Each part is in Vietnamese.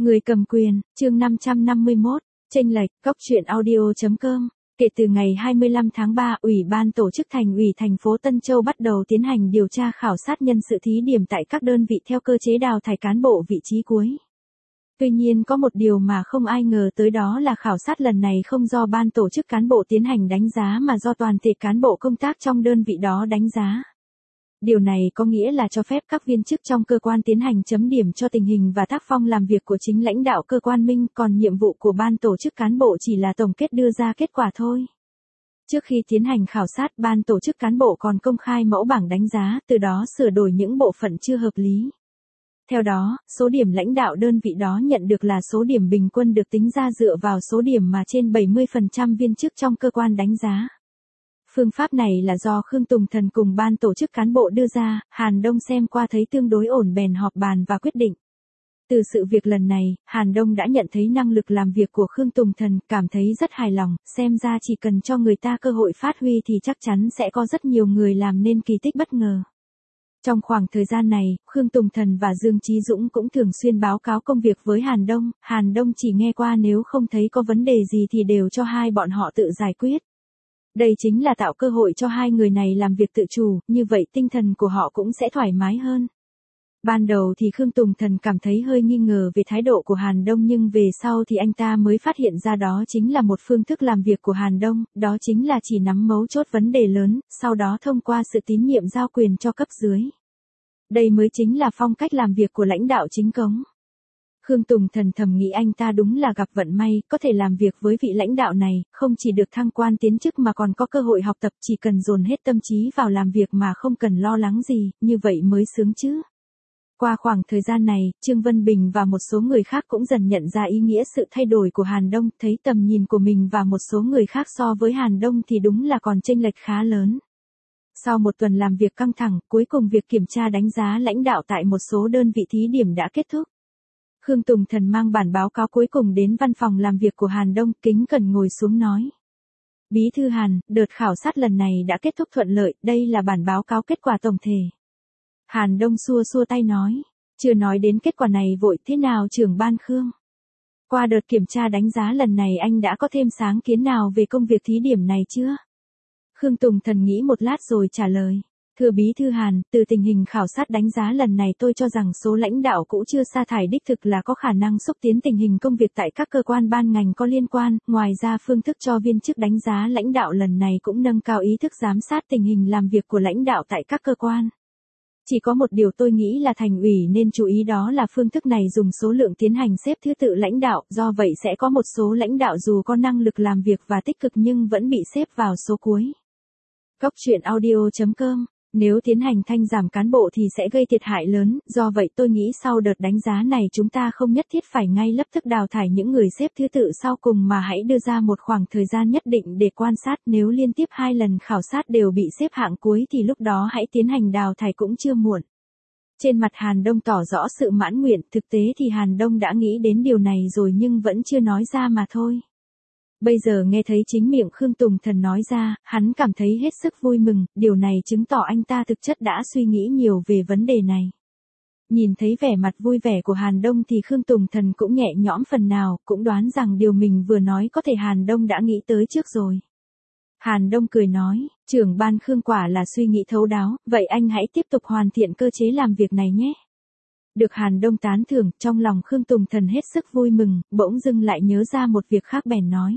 Người cầm quyền, chương 551, chênh lệch, góc truyện audio.com. Kể từ ngày 25 tháng 3, Ủy ban tổ chức Thành ủy thành phố Tân Châu bắt đầu tiến hành điều tra khảo sát nhân sự thí điểm tại các đơn vị theo cơ chế đào thải cán bộ vị trí cuối. Tuy nhiên có một điều mà không ai ngờ tới, đó là khảo sát lần này không do ban tổ chức cán bộ tiến hành đánh giá mà do toàn thể cán bộ công tác trong đơn vị đó đánh giá. Điều này có nghĩa là cho phép các viên chức trong cơ quan tiến hành chấm điểm cho tình hình và tác phong làm việc của chính lãnh đạo cơ quan mình, còn nhiệm vụ của ban tổ chức cán bộ chỉ là tổng kết đưa ra kết quả thôi. Trước khi tiến hành khảo sát, ban tổ chức cán bộ còn công khai mẫu bảng đánh giá, từ đó sửa đổi những bộ phận chưa hợp lý. Theo đó, số điểm lãnh đạo đơn vị đó nhận được là số điểm bình quân được tính ra dựa vào số điểm mà trên 70% viên chức trong cơ quan đánh giá. Phương pháp này là do Khương Tùng Thần cùng ban tổ chức cán bộ đưa ra, Hàn Đông xem qua thấy tương đối ổn bèn họp bàn và quyết định. Từ sự việc lần này, Hàn Đông đã nhận thấy năng lực làm việc của Khương Tùng Thần, cảm thấy rất hài lòng, xem ra chỉ cần cho người ta cơ hội phát huy thì chắc chắn sẽ có rất nhiều người làm nên kỳ tích bất ngờ. Trong khoảng thời gian này, Khương Tùng Thần và Dương Chí Dũng cũng thường xuyên báo cáo công việc với Hàn Đông chỉ nghe qua, nếu không thấy có vấn đề gì thì đều cho hai bọn họ tự giải quyết. Đây chính là tạo cơ hội cho hai người này làm việc tự chủ, như vậy tinh thần của họ cũng sẽ thoải mái hơn. Ban đầu thì Khương Tùng Thần cảm thấy hơi nghi ngờ về thái độ của Hàn Đông, nhưng về sau thì anh ta mới phát hiện ra đó chính là một phương thức làm việc của Hàn Đông, đó chính là chỉ nắm mấu chốt vấn đề lớn, sau đó thông qua sự tín nhiệm giao quyền cho cấp dưới. Đây mới chính là phong cách làm việc của lãnh đạo chính cống. Khương Tùng Thần thầm nghĩ anh ta đúng là gặp vận may, có thể làm việc với vị lãnh đạo này, không chỉ được thăng quan tiến chức mà còn có cơ hội học tập, chỉ cần dồn hết tâm trí vào làm việc mà không cần lo lắng gì, như vậy mới sướng chứ. Qua khoảng thời gian này, Trương Vân Bình và một số người khác cũng dần nhận ra ý nghĩa sự thay đổi của Hàn Đông, thấy tầm nhìn của mình và một số người khác so với Hàn Đông thì đúng là còn chênh lệch khá lớn. Sau một tuần làm việc căng thẳng, cuối cùng việc kiểm tra đánh giá lãnh đạo tại một số đơn vị thí điểm đã kết thúc. Khương Tùng Thần mang bản báo cáo cuối cùng đến văn phòng làm việc của Hàn Đông, kính cẩn ngồi xuống nói. Bí thư Hàn, đợt khảo sát lần này đã kết thúc thuận lợi, đây là bản báo cáo kết quả tổng thể. Hàn Đông xua xua tay nói, chưa nói đến kết quả này vội, thế nào trưởng ban Khương? Qua đợt kiểm tra đánh giá lần này anh đã có thêm sáng kiến nào về công việc thí điểm này chưa? Khương Tùng Thần nghĩ một lát rồi trả lời. Thưa Bí thư Hàn, từ tình hình khảo sát đánh giá lần này tôi cho rằng số lãnh đạo cũ chưa sa thải đích thực là có khả năng xúc tiến tình hình công việc tại các cơ quan ban ngành có liên quan, ngoài ra phương thức cho viên chức đánh giá lãnh đạo lần này cũng nâng cao ý thức giám sát tình hình làm việc của lãnh đạo tại các cơ quan. Chỉ có một điều tôi nghĩ là Thành ủy nên chú ý, đó là phương thức này dùng số lượng tiến hành xếp thứ tự lãnh đạo, do vậy sẽ có một số lãnh đạo dù có năng lực làm việc và tích cực nhưng vẫn bị xếp vào số cuối. Góc truyện audio.com. Nếu tiến hành thanh giảm cán bộ thì sẽ gây thiệt hại lớn, do vậy tôi nghĩ sau đợt đánh giá này chúng ta không nhất thiết phải ngay lập tức đào thải những người xếp thứ tự sau cùng mà hãy đưa ra một khoảng thời gian nhất định để quan sát, nếu liên tiếp 2 lần khảo sát đều bị xếp hạng cuối thì lúc đó hãy tiến hành đào thải cũng chưa muộn. Trên mặt Hàn Đông tỏ rõ sự mãn nguyện, thực tế thì Hàn Đông đã nghĩ đến điều này rồi nhưng vẫn chưa nói ra mà thôi. Bây giờ nghe thấy chính miệng Khương Tùng Thần nói ra, hắn cảm thấy hết sức vui mừng, điều này chứng tỏ anh ta thực chất đã suy nghĩ nhiều về vấn đề này. Nhìn thấy vẻ mặt vui vẻ của Hàn Đông thì Khương Tùng Thần cũng nhẹ nhõm phần nào, cũng đoán rằng điều mình vừa nói có thể Hàn Đông đã nghĩ tới trước rồi. Hàn Đông cười nói, trưởng ban Khương quả là suy nghĩ thấu đáo, vậy anh hãy tiếp tục hoàn thiện cơ chế làm việc này nhé. Được Hàn Đông tán thưởng, trong lòng Khương Tùng Thần hết sức vui mừng, bỗng dưng lại nhớ ra một việc khác bèn nói.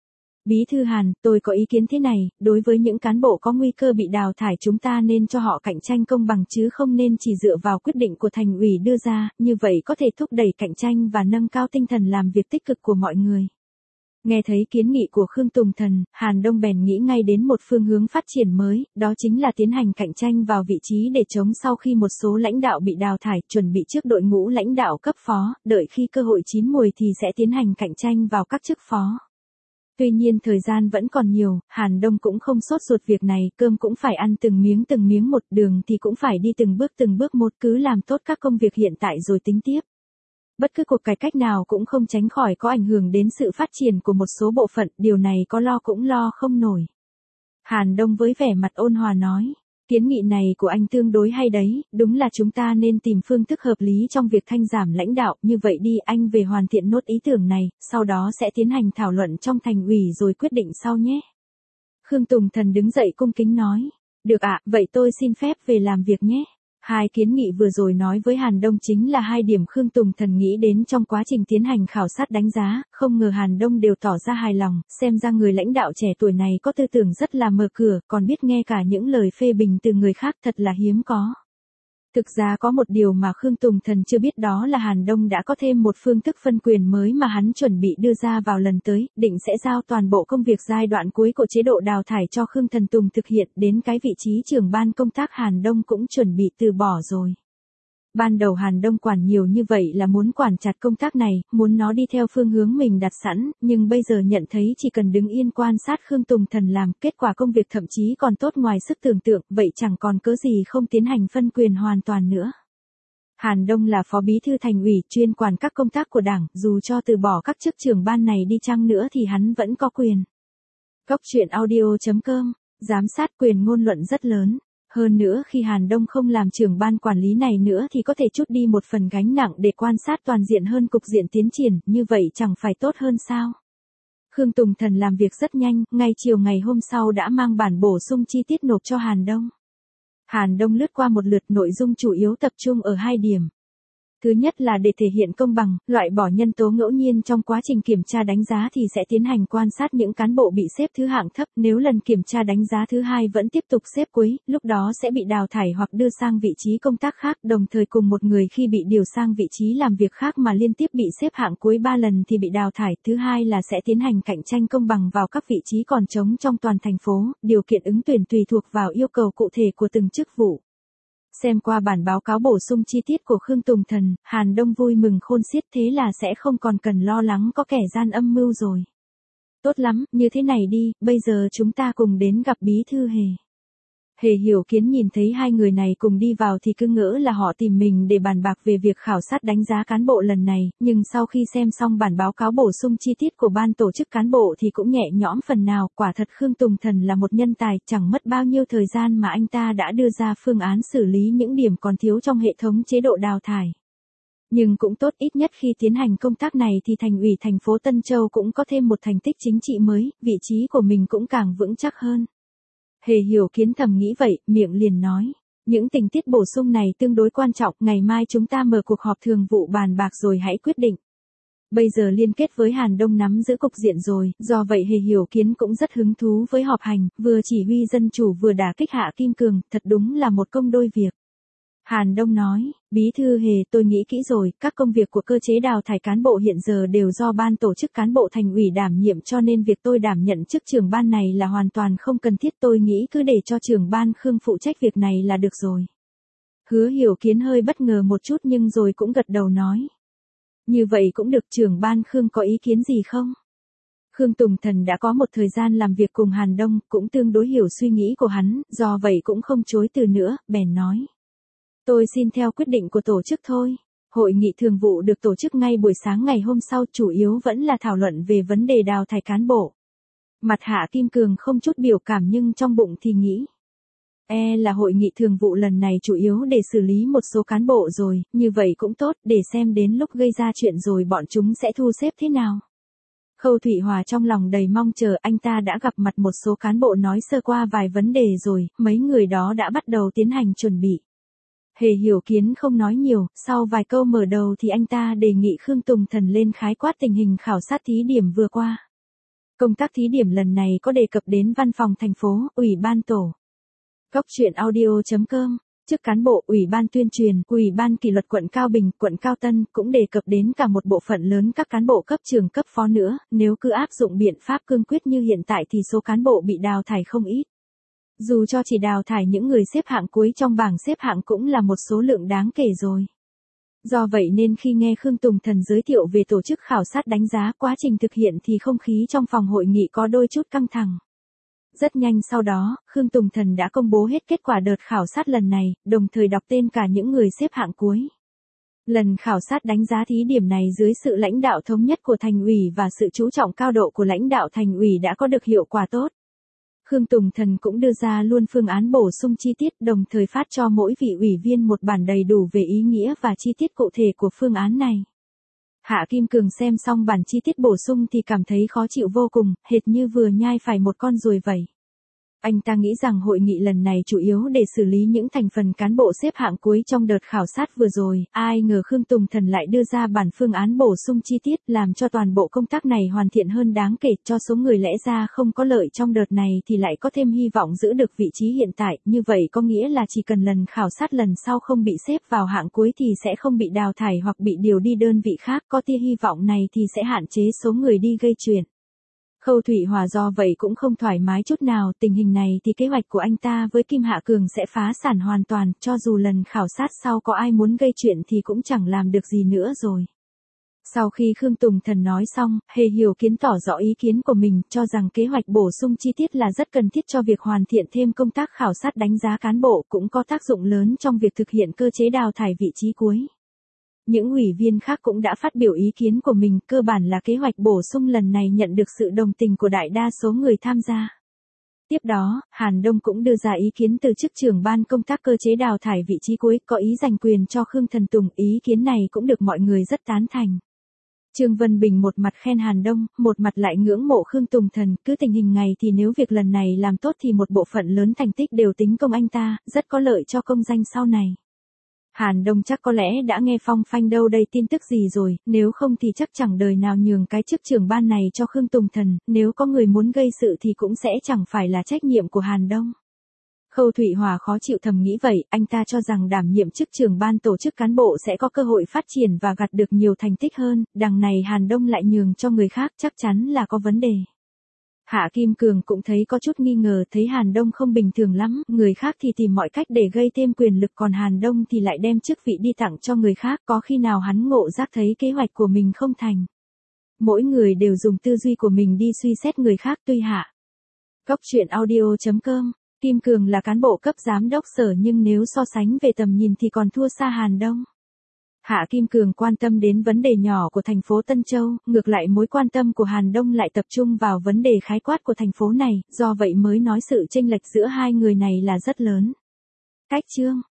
Bí thư Hàn, tôi có ý kiến thế này, đối với những cán bộ có nguy cơ bị đào thải chúng ta nên cho họ cạnh tranh công bằng chứ không nên chỉ dựa vào quyết định của Thành ủy đưa ra, như vậy có thể thúc đẩy cạnh tranh và nâng cao tinh thần làm việc tích cực của mọi người. Nghe thấy kiến nghị của Khương Tùng Thần, Hàn Đông bèn nghĩ ngay đến một phương hướng phát triển mới, đó chính là tiến hành cạnh tranh vào vị trí để chống sau khi một số lãnh đạo bị đào thải, chuẩn bị trước đội ngũ lãnh đạo cấp phó, đợi khi cơ hội chín muồi thì sẽ tiến hành cạnh tranh vào các chức phó. Tuy nhiên thời gian vẫn còn nhiều, Hàn Đông cũng không sốt ruột việc này, cơm cũng phải ăn từng miếng một, đường thì cũng phải đi từng bước một, cứ làm tốt các công việc hiện tại rồi tính tiếp. Bất cứ cuộc cải cách nào cũng không tránh khỏi có ảnh hưởng đến sự phát triển của một số bộ phận, điều này có lo cũng lo không nổi. Hàn Đông với vẻ mặt ôn hòa nói, Kiến nghị này của anh tương đối hay đấy, đúng là chúng ta nên tìm phương thức hợp lý trong việc thanh giảm lãnh đạo, như vậy đi anh về hoàn thiện nốt ý tưởng này, sau đó sẽ tiến hành thảo luận trong thành ủy rồi quyết định sau nhé. Khương Tùng Thần đứng dậy cung kính nói, được ạ, vậy tôi xin phép về làm việc nhé. Hai kiến nghị vừa rồi nói với Hàn Đông chính là hai điểm Khương Tùng Thần nghĩ đến trong quá trình tiến hành khảo sát đánh giá, không ngờ Hàn Đông đều tỏ ra hài lòng, xem ra người lãnh đạo trẻ tuổi này có tư tưởng rất là mở cửa, còn biết nghe cả những lời phê bình từ người khác thật là hiếm có. Thực ra có một điều mà Khương Tùng Thần chưa biết đó là Hàn Đông đã có thêm một phương thức phân quyền mới mà hắn chuẩn bị đưa ra vào lần tới, định sẽ giao toàn bộ công việc giai đoạn cuối của chế độ đào thải cho Khương Thần Tùng thực hiện, đến cái vị trí trưởng ban công tác Hàn Đông cũng chuẩn bị từ bỏ rồi. Ban đầu Hàn Đông quản nhiều như vậy là muốn quản chặt công tác này, muốn nó đi theo phương hướng mình đặt sẵn, nhưng bây giờ nhận thấy chỉ cần đứng yên quan sát Khương Tùng Thần làm, kết quả công việc thậm chí còn tốt ngoài sức tưởng tượng, vậy chẳng còn cớ gì không tiến hành phân quyền hoàn toàn nữa. Hàn Đông là phó bí thư thành ủy, chuyên quản các công tác của đảng, dù cho từ bỏ các chức trưởng ban này đi chăng nữa thì hắn vẫn có quyền. Góc truyện audio.com, giám sát quyền ngôn luận rất lớn. Hơn nữa khi Hàn Đông không làm trưởng ban quản lý này nữa thì có thể trút đi một phần gánh nặng để quan sát toàn diện hơn cục diện tiến triển, như vậy chẳng phải tốt hơn sao? Khương Tùng Thần làm việc rất nhanh, ngay chiều ngày hôm sau đã mang bản bổ sung chi tiết nộp cho Hàn Đông. Hàn Đông lướt qua một lượt, nội dung chủ yếu tập trung ở hai điểm. Thứ nhất là để thể hiện công bằng, loại bỏ nhân tố ngẫu nhiên trong quá trình kiểm tra đánh giá thì sẽ tiến hành quan sát những cán bộ bị xếp thứ hạng thấp, nếu lần kiểm tra đánh giá thứ hai vẫn tiếp tục xếp cuối, lúc đó sẽ bị đào thải hoặc đưa sang vị trí công tác khác, đồng thời cùng một người khi bị điều sang vị trí làm việc khác mà liên tiếp bị xếp hạng cuối 3 lần thì bị đào thải. Thứ hai là sẽ tiến hành cạnh tranh công bằng vào các vị trí còn trống trong toàn thành phố, điều kiện ứng tuyển tùy thuộc vào yêu cầu cụ thể của từng chức vụ. Xem qua bản báo cáo bổ sung chi tiết của Khương Tùng Thần, Hàn Đông vui mừng khôn xiết, thế là sẽ không còn cần lo lắng có kẻ gian âm mưu rồi. Tốt lắm, như thế này đi, bây giờ chúng ta cùng đến gặp bí thư Hề. Hề Hiểu Kiến nhìn thấy hai người này cùng đi vào thì cứ ngỡ là họ tìm mình để bàn bạc về việc khảo sát đánh giá cán bộ lần này, nhưng sau khi xem xong bản báo cáo bổ sung chi tiết của ban tổ chức cán bộ thì cũng nhẹ nhõm phần nào, quả thật Khương Tùng Thần là một nhân tài, chẳng mất bao nhiêu thời gian mà anh ta đã đưa ra phương án xử lý những điểm còn thiếu trong hệ thống chế độ đào thải. Nhưng cũng tốt, ít nhất khi tiến hành công tác này thì thành ủy thành phố Tân Châu cũng có thêm một thành tích chính trị mới, vị trí của mình cũng càng vững chắc hơn. Hề Hiểu Kiến thầm nghĩ vậy, miệng liền nói. Những tình tiết bổ sung này tương đối quan trọng, ngày mai chúng ta mở cuộc họp thường vụ bàn bạc rồi hãy quyết định. Bây giờ liên kết với Hàn Đông nắm giữ cục diện rồi, do vậy Hề Hiểu Kiến cũng rất hứng thú với họp hành, vừa chỉ huy dân chủ vừa đả kích Hạ Kim Cường, thật đúng là một công đôi việc. Hàn Đông nói, bí thư Hề, tôi nghĩ kỹ rồi, các công việc của cơ chế đào thải cán bộ hiện giờ đều do ban tổ chức cán bộ thành ủy đảm nhiệm, cho nên việc tôi đảm nhận chức trưởng ban này là hoàn toàn không cần thiết, tôi nghĩ cứ để cho trưởng ban Khương phụ trách việc này là được rồi. Hứa Hiểu Kiến hơi bất ngờ một chút nhưng rồi cũng gật đầu nói. Như vậy cũng được, trưởng ban Khương có ý kiến gì không? Khương Tùng Thần đã có một thời gian làm việc cùng Hàn Đông, cũng tương đối hiểu suy nghĩ của hắn, do vậy cũng không chối từ nữa, bèn nói. Tôi xin theo quyết định của tổ chức thôi. Hội nghị thường vụ được tổ chức ngay buổi sáng ngày hôm sau, chủ yếu vẫn là thảo luận về vấn đề đào thải cán bộ. Mặt Hạ Kim Cường không chút biểu cảm nhưng trong bụng thì nghĩ. Là hội nghị thường vụ lần này chủ yếu để xử lý một số cán bộ rồi, như vậy cũng tốt, để xem đến lúc gây ra chuyện rồi bọn chúng sẽ thu xếp thế nào. Khâu Thụy Hòa trong lòng đầy mong chờ, anh ta đã gặp mặt một số cán bộ nói sơ qua vài vấn đề rồi, mấy người đó đã bắt đầu tiến hành chuẩn bị. Hề Hiểu Kiến không nói nhiều, sau vài câu mở đầu thì anh ta đề nghị Khương Tùng Thần lên khái quát tình hình khảo sát thí điểm vừa qua. Công tác thí điểm lần này có đề cập đến văn phòng thành phố, ủy ban tổ. Góc truyện audio.com, chức cán bộ, ủy ban tuyên truyền, ủy ban kỷ luật quận Cao Bình, quận Cao Tân cũng đề cập đến cả một bộ phận lớn các cán bộ cấp trưởng cấp phó nữa, nếu cứ áp dụng biện pháp cương quyết như hiện tại thì số cán bộ bị đào thải không ít. Dù cho chỉ đào thải những người xếp hạng cuối trong bảng xếp hạng cũng là một số lượng đáng kể rồi. Do vậy nên khi nghe Khương Tùng Thần giới thiệu về tổ chức khảo sát đánh giá quá trình thực hiện thì không khí trong phòng hội nghị có đôi chút căng thẳng. Rất nhanh sau đó, Khương Tùng Thần đã công bố hết kết quả đợt khảo sát lần này, đồng thời đọc tên cả những người xếp hạng cuối. Lần khảo sát đánh giá thí điểm này dưới sự lãnh đạo thống nhất của thành ủy và sự chú trọng cao độ của lãnh đạo thành ủy đã có được hiệu quả tốt. Khương Tùng Thần cũng đưa ra luôn phương án bổ sung chi tiết, đồng thời phát cho mỗi vị ủy viên một bản đầy đủ về ý nghĩa và chi tiết cụ thể của phương án này. Hạ Kim Cường xem xong bản chi tiết bổ sung thì cảm thấy khó chịu vô cùng, hệt như vừa nhai phải một con ruồi vậy. Anh ta nghĩ rằng hội nghị lần này chủ yếu để xử lý những thành phần cán bộ xếp hạng cuối trong đợt khảo sát vừa rồi, ai ngờ Khương Tùng Thần lại đưa ra bản phương án bổ sung chi tiết làm cho toàn bộ công tác này hoàn thiện hơn đáng kể, cho số người lẽ ra không có lợi trong đợt này thì lại có thêm hy vọng giữ được vị trí hiện tại, như vậy có nghĩa là chỉ cần lần khảo sát lần sau không bị xếp vào hạng cuối thì sẽ không bị đào thải hoặc bị điều đi đơn vị khác, có tia hy vọng này thì sẽ hạn chế số người đi gây chuyện. Khâu Thụy Hòa do vậy cũng không thoải mái chút nào, tình hình này thì kế hoạch của anh ta với Kim Hạ Cường sẽ phá sản hoàn toàn, cho dù lần khảo sát sau có ai muốn gây chuyện thì cũng chẳng làm được gì nữa rồi. Sau khi Khương Tùng Thần nói xong, Hề Hiểu Kiến tỏ rõ ý kiến của mình, cho rằng kế hoạch bổ sung chi tiết là rất cần thiết cho việc hoàn thiện thêm công tác khảo sát đánh giá cán bộ, cũng có tác dụng lớn trong việc thực hiện cơ chế đào thải vị trí cuối. Những ủy viên khác cũng đã phát biểu ý kiến của mình, cơ bản là kế hoạch bổ sung lần này nhận được sự đồng tình của đại đa số người tham gia. Tiếp đó, Hàn Đông cũng đưa ra ý kiến từ chức trưởng ban công tác cơ chế đào thải vị trí cuối, có ý giành quyền cho Khương Thần Tùng, ý kiến này cũng được mọi người rất tán thành. Trương Vân Bình một mặt khen Hàn Đông, một mặt lại ngưỡng mộ Khương Tùng Thần, cứ tình hình này thì nếu việc lần này làm tốt thì một bộ phận lớn thành tích đều tính công anh ta, rất có lợi cho công danh sau này. Hàn Đông chắc có lẽ đã nghe phong phanh đâu đây tin tức gì rồi, nếu không thì chắc chẳng đời nào nhường cái chức trưởng ban này cho Khương Tùng Thần, nếu có người muốn gây sự thì cũng sẽ chẳng phải là trách nhiệm của Hàn Đông. Khâu Thụy Hòa khó chịu thầm nghĩ vậy, anh ta cho rằng đảm nhiệm chức trưởng ban tổ chức cán bộ sẽ có cơ hội phát triển và gặt được nhiều thành tích hơn, đằng này Hàn Đông lại nhường cho người khác, chắc chắn là có vấn đề. Hạ Kim Cường cũng thấy có chút nghi ngờ, thấy Hàn Đông không bình thường lắm, người khác thì tìm mọi cách để gây thêm quyền lực, còn Hàn Đông thì lại đem chức vị đi tặng cho người khác, có khi nào hắn ngộ giác thấy kế hoạch của mình không thành. Mỗi người đều dùng tư duy của mình đi suy xét người khác tuy hạ. Góc truyện audio.com, Kim Cường là cán bộ cấp giám đốc sở nhưng nếu so sánh về tầm nhìn thì còn thua xa Hàn Đông. Hạ Kim Cường quan tâm đến vấn đề nhỏ của thành phố Tân Châu, ngược lại mối quan tâm của Hàn Đông lại tập trung vào vấn đề khái quát của thành phố này, do vậy mới nói sự chênh lệch giữa hai người này là rất lớn. Cách chương